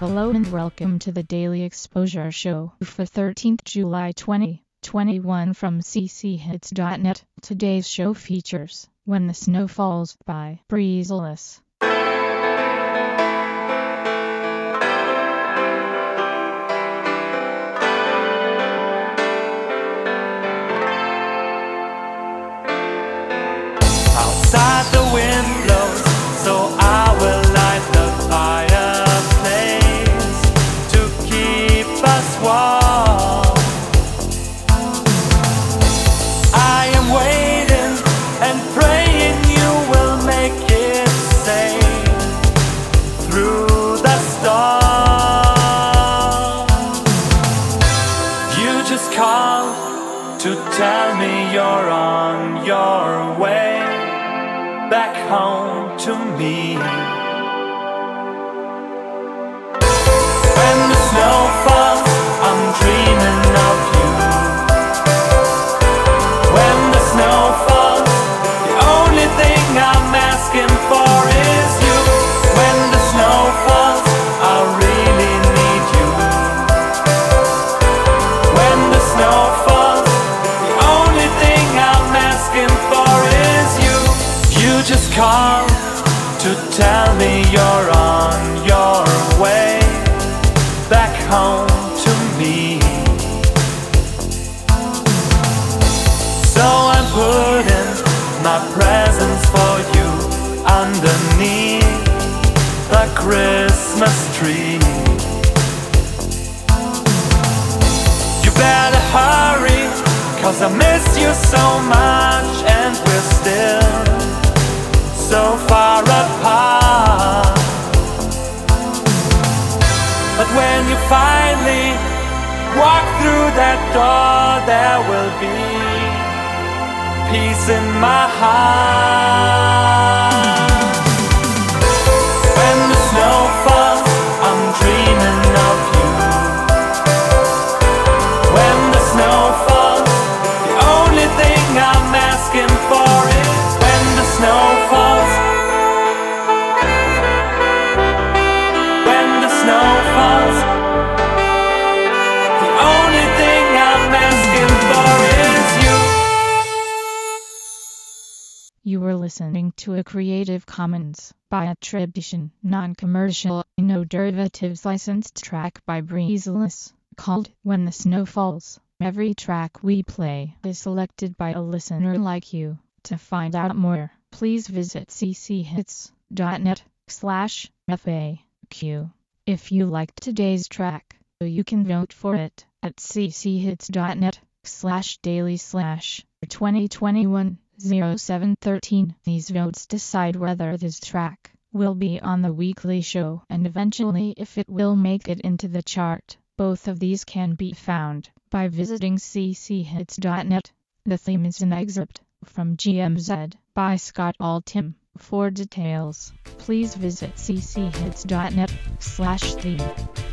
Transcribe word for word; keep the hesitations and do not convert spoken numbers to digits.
Hello and welcome to the Daily Exposure Show for thirteenth July twenty twenty-one from c c hits dot net. Today's show features When the Snow Falls by Breezeless. Outside the wind blows, so I will light the fireplace to keep us warm. I am waiting and praying you will make it safe through the storm. You just called to tell me you're on your way back home to me. When the snow falls, I'm dreaming of you. When the snow falls, the only thing I'm asking for is you. When the snow falls, I really need you. When the snow falls, the only thing I'm asking for is you. You just call to tell me you're on your way back home to me. So I'm putting my presents for you underneath the Christmas tree. You better hurry, 'cause I miss you so much and we're still so far apart. But when you finally walk through that door, there will be peace in my heart. When the snow falls, I'm dreaming of you. When the snow falls, the only thing I'm asking for is when the snow falls. When the snow falls, the only thing I'm asking for is you. You were listening to a Creative Commons by attribution, non-commercial, no derivatives licensed track by Breezeless, called When the Snow Falls. Every track we play is selected by a listener like you. To find out more, please visit c c hits dot net slash F A Q. If you liked today's track, you can vote for it at c c hits dot net slash daily slash twenty twenty-one oh seven thirteen. These votes decide whether this track will be on the weekly show and eventually if it will make it into the chart. Both of these can be found by visiting c c hits dot net. The theme is an excerpt from G M Z by Scott Altham. For details, please visit c c hits dot net slash theme.